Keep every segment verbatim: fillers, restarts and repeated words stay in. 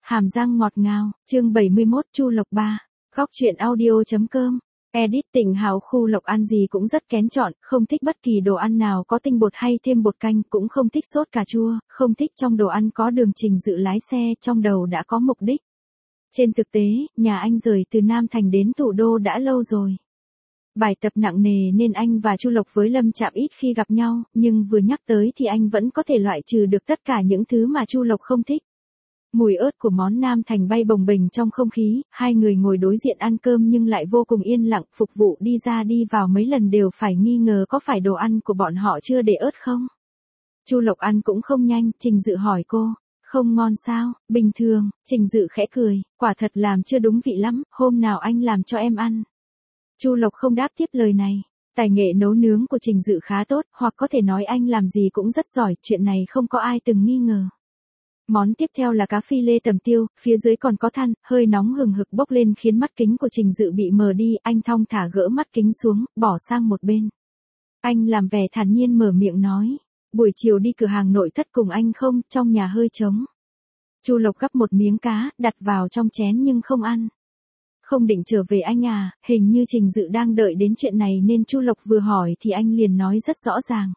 hàm răng ngọt ngào, chương bảy mươi mốt Chu Lộc ba, góc truyện audio.com. Edit Tỉnh Hào khu Lộc ăn gì cũng rất kén chọn, không thích bất kỳ đồ ăn nào có tinh bột hay thêm bột canh, cũng không thích sốt cà chua, không thích trong đồ ăn có đường. Trình Dự lái xe trong đầu đã có mục đích. Trên thực tế, nhà anh rời từ Nam Thành đến thủ đô đã lâu rồi. Bài tập nặng nề nên anh và Chu Lộc với Lâm Trạm ít khi gặp nhau, nhưng vừa nhắc tới thì anh vẫn có thể loại trừ được tất cả những thứ mà Chu Lộc không thích. Mùi ớt của món Nam Thành bay bồng bềnh trong không khí, hai người ngồi đối diện ăn cơm nhưng lại vô cùng yên lặng, phục vụ đi ra đi vào mấy lần đều phải nghi ngờ có phải đồ ăn của bọn họ chưa để ớt không. Chu Lộc ăn cũng không nhanh, Trình Dự hỏi cô, không ngon sao? Bình thường, Trình Dự khẽ cười, quả thật làm chưa đúng vị lắm, hôm nào anh làm cho em ăn. Chu Lộc không đáp tiếp lời này. Tài nghệ nấu nướng của Trình Dự khá tốt, hoặc có thể nói anh làm gì cũng rất giỏi, chuyện này không có ai từng nghi ngờ. Món tiếp theo là cá phi lê tầm tiêu, phía dưới còn có than, hơi nóng hừng hực bốc lên khiến mắt kính của Trình Dự bị mờ đi, anh thong thả gỡ mắt kính xuống, bỏ sang một bên. Anh làm vẻ thản nhiên mở miệng nói, buổi chiều đi cửa hàng nội thất cùng anh không, trong nhà hơi trống. Chu Lộc gắp một miếng cá, đặt vào trong chén nhưng không ăn. Không định trở về anh à? Hình như Trình Dự đang đợi đến chuyện này nên Chu Lộc vừa hỏi thì anh liền nói rất rõ ràng.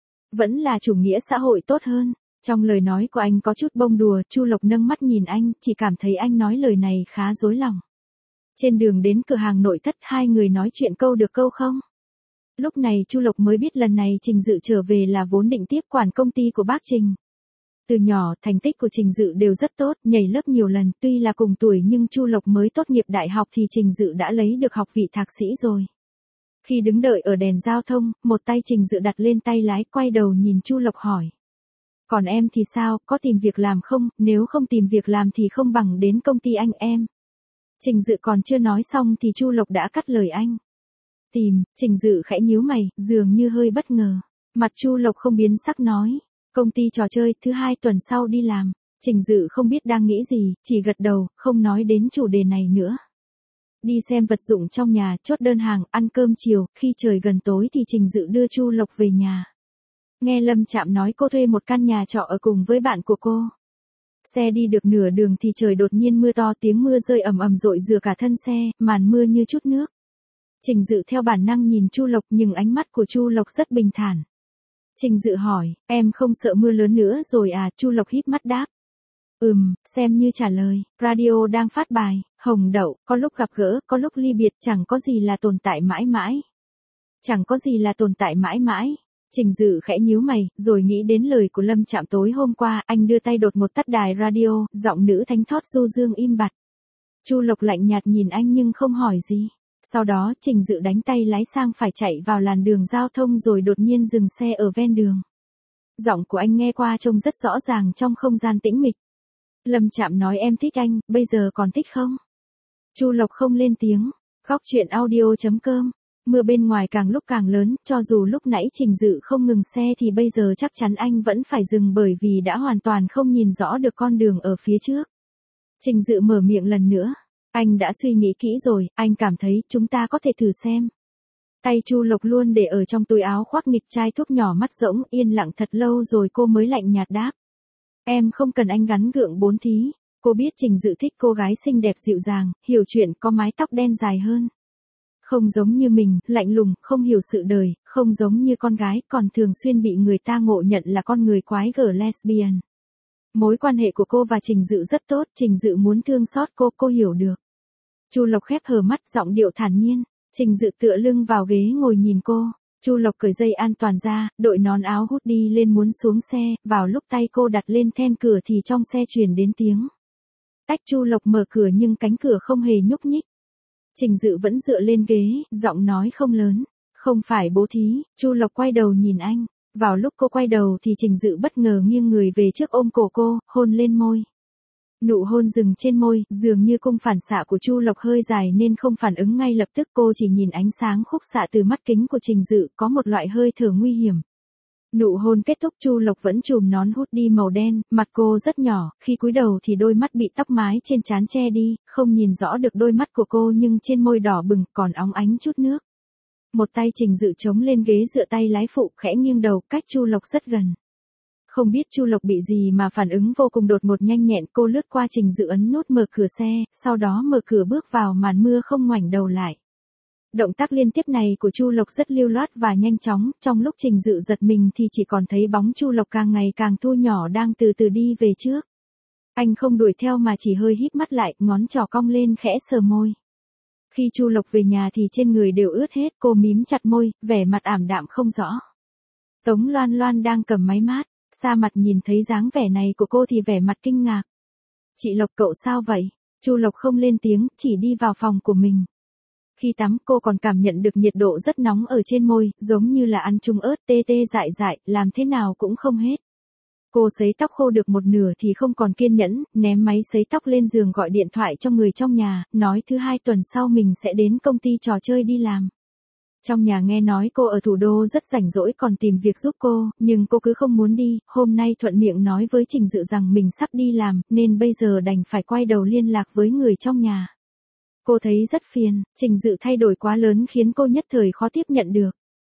Vẫn là chủ nghĩa xã hội tốt hơn. Trong lời nói của anh có chút bông đùa, Chu Lộc nâng mắt nhìn anh, chỉ cảm thấy anh nói lời này khá dối lòng. Trên đường đến cửa hàng nội thất hai người nói chuyện câu được câu không. Lúc này Chu Lộc mới biết lần này Trình Dự trở về là vốn định tiếp quản công ty của bác Trình. Từ nhỏ, thành tích của Trình Dự đều rất tốt, nhảy lớp nhiều lần, tuy là cùng tuổi nhưng Chu Lộc mới tốt nghiệp đại học thì Trình Dự đã lấy được học vị thạc sĩ rồi. Khi đứng đợi ở đèn giao thông, một tay Trình Dự đặt lên tay lái, quay đầu nhìn Chu Lộc hỏi. Còn em thì sao, có tìm việc làm không, nếu không tìm việc làm thì không bằng đến công ty anh em. Trình Dự còn chưa nói xong thì Chu Lộc đã cắt lời anh. Tìm, Trình Dự khẽ nhíu mày, dường như hơi bất ngờ. Mặt Chu Lộc không biến sắc nói. Công ty trò chơi, thứ hai tuần sau đi làm. Trình Dự không biết đang nghĩ gì, chỉ gật đầu, không nói đến chủ đề này nữa. Đi xem vật dụng trong nhà, chốt đơn hàng, ăn cơm chiều, khi trời gần tối thì Trình Dự đưa Chu Lộc về nhà. Nghe Lâm Trạm nói cô thuê một căn nhà trọ ở cùng với bạn của cô. Xe đi được nửa đường thì trời đột nhiên mưa to, tiếng mưa rơi ầm ầm rội rửa cả thân xe, màn mưa như chút nước. Trình Dự theo bản năng nhìn Chu Lộc nhưng ánh mắt của Chu Lộc rất bình thản. Trình Dự hỏi, em không sợ mưa lớn nữa rồi à? Chu Lộc híp mắt đáp. Ừm, xem như trả lời, radio đang phát bài, Hồng Đậu, có lúc gặp gỡ, có lúc ly biệt, chẳng có gì là tồn tại mãi mãi. Chẳng có gì là tồn tại mãi mãi. Trình Dự khẽ nhíu mày, rồi nghĩ đến lời của Lâm Trạm tối hôm qua, anh đưa tay đột một tắt đài radio, giọng nữ thánh thót du dương im bặt. Chu Lộc lạnh nhạt nhìn anh nhưng không hỏi gì. Sau đó, Trình Dự đánh tay lái sang phải chạy vào làn đường giao thông rồi đột nhiên dừng xe ở ven đường. Giọng của anh nghe qua trông rất rõ ràng trong không gian tĩnh mịch. Lâm Trạm nói em thích anh, bây giờ còn thích không? Chu Lộc không lên tiếng. Góc truyện audio.com. Mưa bên ngoài càng lúc càng lớn, cho dù lúc nãy Trình Dự không ngừng xe thì bây giờ chắc chắn anh vẫn phải dừng bởi vì đã hoàn toàn không nhìn rõ được con đường ở phía trước. Trình Dự mở miệng lần nữa. Anh đã suy nghĩ kỹ rồi, anh cảm thấy chúng ta có thể thử xem. Tay Chu Lộc luôn để ở trong túi áo khoác nghịch chai thuốc nhỏ, mắt rỗng, yên lặng thật lâu rồi cô mới lạnh nhạt đáp. Em không cần anh gắn gượng bốn thí. Cô biết Trình Dự thích cô gái xinh đẹp dịu dàng, hiểu chuyện, có mái tóc đen dài hơn. Không giống như mình, lạnh lùng, không hiểu sự đời, không giống như con gái, còn thường xuyên bị người ta ngộ nhận là con người quái gở lesbian. Mối quan hệ của cô và Trình Dự rất tốt, Trình Dự muốn thương xót cô, cô hiểu được. Chu Lộc khép hờ mắt, giọng điệu thản nhiên. Trình Dự tựa lưng vào ghế ngồi nhìn cô. Chu Lộc cởi dây an toàn ra, đội nón áo hút đi lên muốn xuống xe, vào lúc tay cô đặt lên then cửa thì trong xe truyền đến tiếng. Tách. Chu Lộc mở cửa nhưng cánh cửa không hề nhúc nhích. Trình Dự vẫn dựa lên ghế, giọng nói không lớn. Không phải bố thí. Chu Lộc quay đầu nhìn anh. Vào lúc cô quay đầu thì Trình Dự bất ngờ nghiêng người về trước ôm cổ cô, hôn lên môi. Nụ hôn dừng trên môi, dường như cung phản xạ của Chu Lộc hơi dài nên không phản ứng ngay lập tức, cô chỉ nhìn ánh sáng khúc xạ từ mắt kính của Trình Dự, có một loại hơi thở nguy hiểm. Nụ hôn kết thúc, Chu Lộc vẫn chùm nón hút đi màu đen, mặt cô rất nhỏ, khi cúi đầu thì đôi mắt bị tóc mái trên trán che đi, không nhìn rõ được đôi mắt của cô nhưng trên môi đỏ bừng, còn óng ánh chút nước. Một tay Trình Dự chống lên ghế dựa tay lái phụ, khẽ nghiêng đầu, cách Chu Lộc rất gần. Không biết Chu Lộc bị gì mà phản ứng vô cùng đột ngột nhanh nhẹn, cô lướt qua Trình Dự ấn nút mở cửa xe, sau đó mở cửa bước vào màn mưa không ngoảnh đầu lại. Động tác liên tiếp này của Chu Lộc rất lưu loát và nhanh chóng, trong lúc Trình Dự giật mình thì chỉ còn thấy bóng Chu Lộc càng ngày càng thu nhỏ đang từ từ đi về trước. Anh không đuổi theo mà chỉ hơi híp mắt lại, ngón trỏ cong lên khẽ sờ môi. Khi Chu Lộc về nhà thì trên người đều ướt hết, cô mím chặt môi, vẻ mặt ảm đạm không rõ. Tống Loan Loan đang cầm máy mát, xa mặt nhìn thấy dáng vẻ này của cô thì vẻ mặt kinh ngạc. Chị Lộc cậu sao vậy? Chu Lộc không lên tiếng, chỉ đi vào phòng của mình. Khi tắm cô còn cảm nhận được nhiệt độ rất nóng ở trên môi, giống như là ăn chung ớt tê tê dại dại, làm thế nào cũng không hết. Cô sấy tóc khô được một nửa thì không còn kiên nhẫn, ném máy sấy tóc lên giường gọi điện thoại cho người trong nhà, nói thứ hai tuần sau mình sẽ đến công ty trò chơi đi làm. Trong nhà nghe nói cô ở thủ đô rất rảnh rỗi còn tìm việc giúp cô, nhưng cô cứ không muốn đi, hôm nay thuận miệng nói với Trình Dự rằng mình sắp đi làm, nên bây giờ đành phải quay đầu liên lạc với người trong nhà. Cô thấy rất phiền, Trình Dự thay đổi quá lớn khiến cô nhất thời khó tiếp nhận được.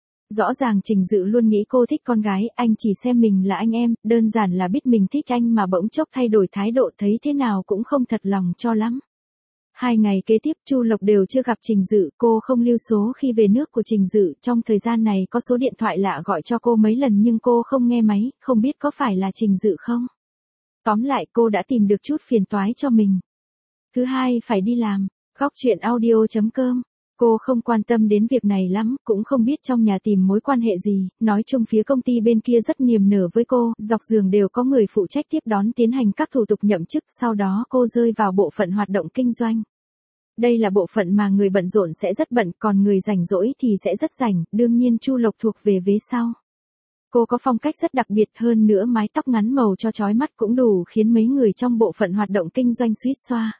Rõ ràng Trình Dự luôn nghĩ cô thích con gái, anh chỉ xem mình là anh em, đơn giản là biết mình thích anh mà bỗng chốc thay đổi thái độ thấy thế nào cũng không thật lòng cho lắm. Hai ngày kế tiếp Chu Lộc đều chưa gặp Trình Dự, cô không lưu số khi về nước của Trình Dự, trong thời gian này có số điện thoại lạ gọi cho cô mấy lần nhưng cô không nghe máy, không biết có phải là Trình Dự không. Tóm lại cô đã tìm được chút phiền toái cho mình. Thứ hai phải đi làm, góc truyện audio chấm com. Cô không quan tâm đến việc này lắm, cũng không biết trong nhà tìm mối quan hệ gì, nói chung phía công ty bên kia rất niềm nở với cô, dọc giường đều có người phụ trách tiếp đón tiến hành các thủ tục nhậm chức, sau đó cô rơi vào bộ phận hoạt động kinh doanh. Đây là bộ phận mà người bận rộn sẽ rất bận, còn người rảnh rỗi thì sẽ rất rảnh, đương nhiên Chu Lộc thuộc về vế sau. Cô có phong cách rất đặc biệt, hơn nữa mái tóc ngắn màu cho chói mắt cũng đủ khiến mấy người trong bộ phận hoạt động kinh doanh suýt xoa.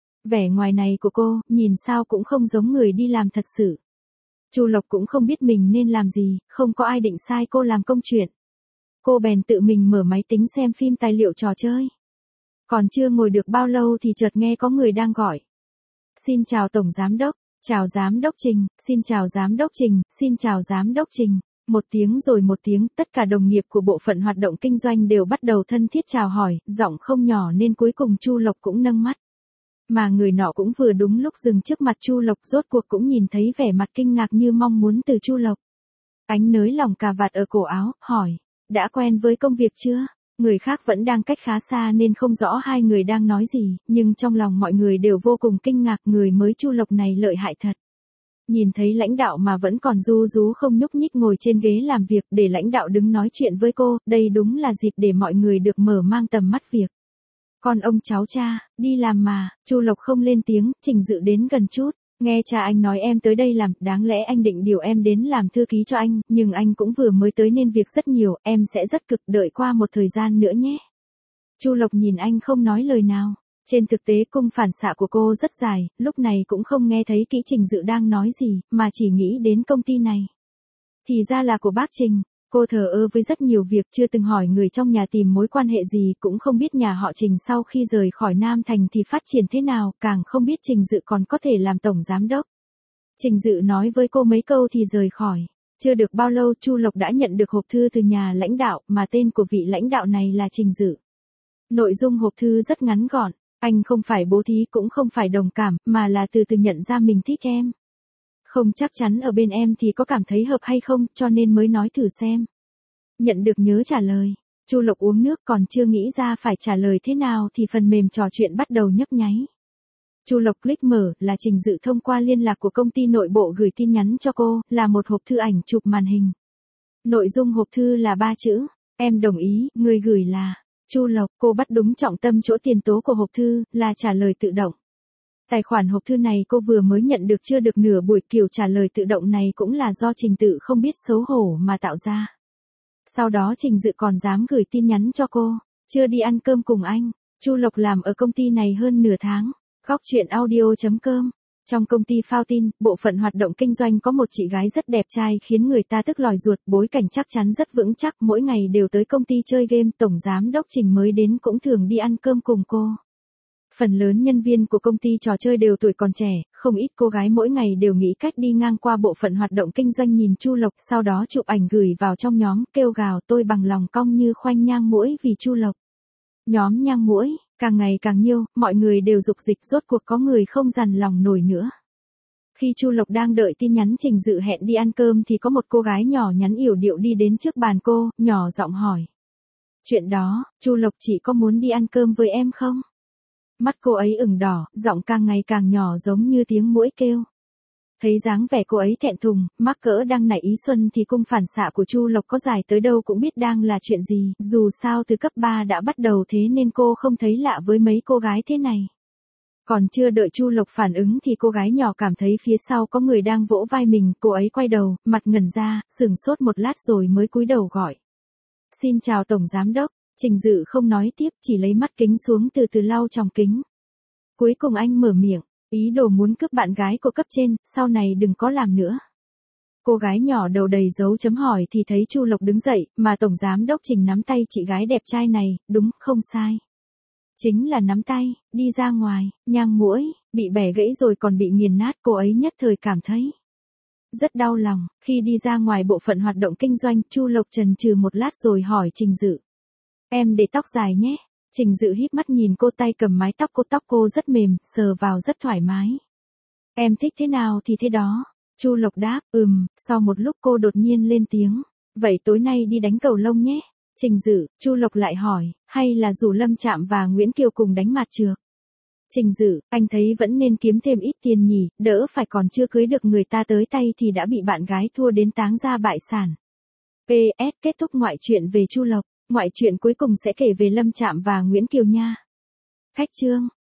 Vẻ ngoài này của cô, nhìn sao cũng không giống người đi làm thật sự. Chu Lộc cũng không biết mình nên làm gì, không có ai định sai cô làm công chuyện. Cô bèn tự mình mở máy tính xem phim tài liệu trò chơi. Còn chưa ngồi được bao lâu thì chợt nghe có người đang gọi. Xin chào Tổng Giám Đốc, chào Giám Đốc Trình, xin chào Giám Đốc Trình, xin chào Giám Đốc Trình. Một tiếng rồi một tiếng, tất cả đồng nghiệp của bộ phận hoạt động kinh doanh đều bắt đầu thân thiết chào hỏi, giọng không nhỏ nên cuối cùng Chu Lộc cũng nâng mắt. Mà người nọ cũng vừa đúng lúc dừng trước mặt Chu Lộc, rốt cuộc cũng nhìn thấy vẻ mặt kinh ngạc như mong muốn từ Chu Lộc. Ánh nới lỏng cà vạt ở cổ áo, hỏi, đã quen với công việc chưa? Người khác vẫn đang cách khá xa nên không rõ hai người đang nói gì, nhưng trong lòng mọi người đều vô cùng kinh ngạc, người mới Chu Lộc này lợi hại thật. Nhìn thấy lãnh đạo mà vẫn còn ru rú không nhúc nhích ngồi trên ghế làm việc để lãnh đạo đứng nói chuyện với cô, đây đúng là dịp để mọi người được mở mang tầm mắt việc. Con ông cháu cha, đi làm mà, Chu Lộc không lên tiếng, Trình Dự đến gần chút, nghe cha anh nói em tới đây làm, đáng lẽ anh định điều em đến làm thư ký cho anh, nhưng anh cũng vừa mới tới nên việc rất nhiều, em sẽ rất cực, đợi qua một thời gian nữa nhé. Chu Lộc nhìn anh không nói lời nào, trên thực tế cung phản xạ của cô rất dài, lúc này cũng không nghe thấy kỹ Trình Dự đang nói gì, mà chỉ nghĩ đến công ty này. Thì ra là của bác Trình. Cô thờ ơ với rất nhiều việc, chưa từng hỏi người trong nhà tìm mối quan hệ gì, cũng không biết nhà họ Trình sau khi rời khỏi Nam Thành thì phát triển thế nào, càng không biết Trình Dự còn có thể làm tổng giám đốc. Trình Dự nói với cô mấy câu thì rời khỏi. Chưa được bao lâu Chu Lộc đã nhận được hộp thư từ nhà lãnh đạo, mà tên của vị lãnh đạo này là Trình Dự. Nội dung hộp thư rất ngắn gọn, anh không phải bố thí cũng không phải đồng cảm, mà là từ từ nhận ra mình thích em. Không chắc chắn ở bên em thì có cảm thấy hợp hay không, cho nên mới nói thử xem. Nhận được nhớ trả lời. Chu Lộc uống nước còn chưa nghĩ ra phải trả lời thế nào thì phần mềm trò chuyện bắt đầu nhấp nháy. Chu Lộc click mở, là Trình Dự thông qua liên lạc của công ty nội bộ gửi tin nhắn cho cô, là một hộp thư ảnh chụp màn hình. Nội dung hộp thư là ba chữ, em đồng ý, người gửi là Chu Lộc. Cô bắt đúng trọng tâm chỗ tiền tố của hộp thư, là trả lời tự động. Tài khoản hộp thư này cô vừa mới nhận được chưa được nửa buổi, kiểu trả lời tự động này cũng là do Trình Tự không biết xấu hổ mà tạo ra. Sau đó Trình Dự còn dám gửi tin nhắn cho cô, chưa đi ăn cơm cùng anh. Chu Lộc làm ở công ty này hơn nửa tháng. Góc truyện audio chấm com. Trong công ty Phao Tin, bộ phận hoạt động kinh doanh có một chị gái rất đẹp trai khiến người ta tức lòi ruột, bối cảnh chắc chắn rất vững chắc, mỗi ngày đều tới công ty chơi game, tổng giám đốc Trình mới đến cũng thường đi ăn cơm cùng cô. Phần lớn nhân viên của công ty trò chơi đều tuổi còn trẻ, không ít cô gái mỗi ngày đều nghĩ cách đi ngang qua bộ phận hoạt động kinh doanh nhìn Chu Lộc, sau đó chụp ảnh gửi vào trong nhóm, kêu gào tôi bằng lòng cong như khoanh nhang muỗi vì Chu Lộc. Nhóm nhang muỗi, càng ngày càng nhiều, mọi người đều dục dịch, rốt cuộc có người không dằn lòng nổi nữa. Khi Chu Lộc đang đợi tin nhắn Trình Dự hẹn đi ăn cơm thì có một cô gái nhỏ nhắn yểu điệu đi đến trước bàn cô, nhỏ giọng hỏi. Chuyện đó, Chu Lộc chị có muốn đi ăn cơm với em không? Mắt cô ấy ửng đỏ, giọng càng ngày càng nhỏ giống như tiếng muỗi kêu. Thấy dáng vẻ cô ấy thẹn thùng, mắc cỡ đang nảy ý xuân thì cung phản xạ của Chu Lộc có dài tới đâu cũng biết đang là chuyện gì, dù sao từ cấp ba đã bắt đầu thế nên cô không thấy lạ với mấy cô gái thế này. Còn chưa đợi Chu Lộc phản ứng thì cô gái nhỏ cảm thấy phía sau có người đang vỗ vai mình, cô ấy quay đầu, mặt ngẩn ra, sửng sốt một lát rồi mới cúi đầu gọi. Xin chào Tổng Giám Đốc. Trình Dự không nói tiếp, chỉ lấy mắt kính xuống từ từ lau trong kính. Cuối cùng anh mở miệng, ý đồ muốn cướp bạn gái của cấp trên, sau này đừng có làm nữa. Cô gái nhỏ đầu đầy dấu chấm hỏi thì thấy Chu Lộc đứng dậy, mà Tổng Giám Đốc Trình nắm tay chị gái đẹp trai này, đúng, không sai. Chính là nắm tay, đi ra ngoài, nhang muỗi, bị bẻ gãy rồi còn bị nghiền nát, cô ấy nhất thời cảm thấy rất đau lòng. Khi đi ra ngoài bộ phận hoạt động kinh doanh, Chu Lộc chần chừ một lát rồi hỏi Trình Dự. Em để tóc dài nhé. Trình Dự híp mắt nhìn cô, tay cầm mái tóc cô, tóc cô rất mềm, sờ vào rất thoải mái. Em thích thế nào thì thế đó. Chu Lộc đáp, ừm, sau một lúc cô đột nhiên lên tiếng. Vậy tối nay đi đánh cầu lông nhé. Trình Dự, Chu Lộc lại hỏi, hay là rủ Lâm Trạm và Nguyễn Kiều cùng đánh mạt trược? Trình Dự, anh thấy vẫn nên kiếm thêm ít tiền nhỉ, đỡ phải còn chưa cưới được người ta tới tay thì đã bị bạn gái thua đến táng ra bại sản. pê ét kết thúc ngoại truyện về Chu Lộc. Ngoại truyện cuối cùng sẽ kể về Lâm Trạm và Nguyễn Kiều nha. Khách chương.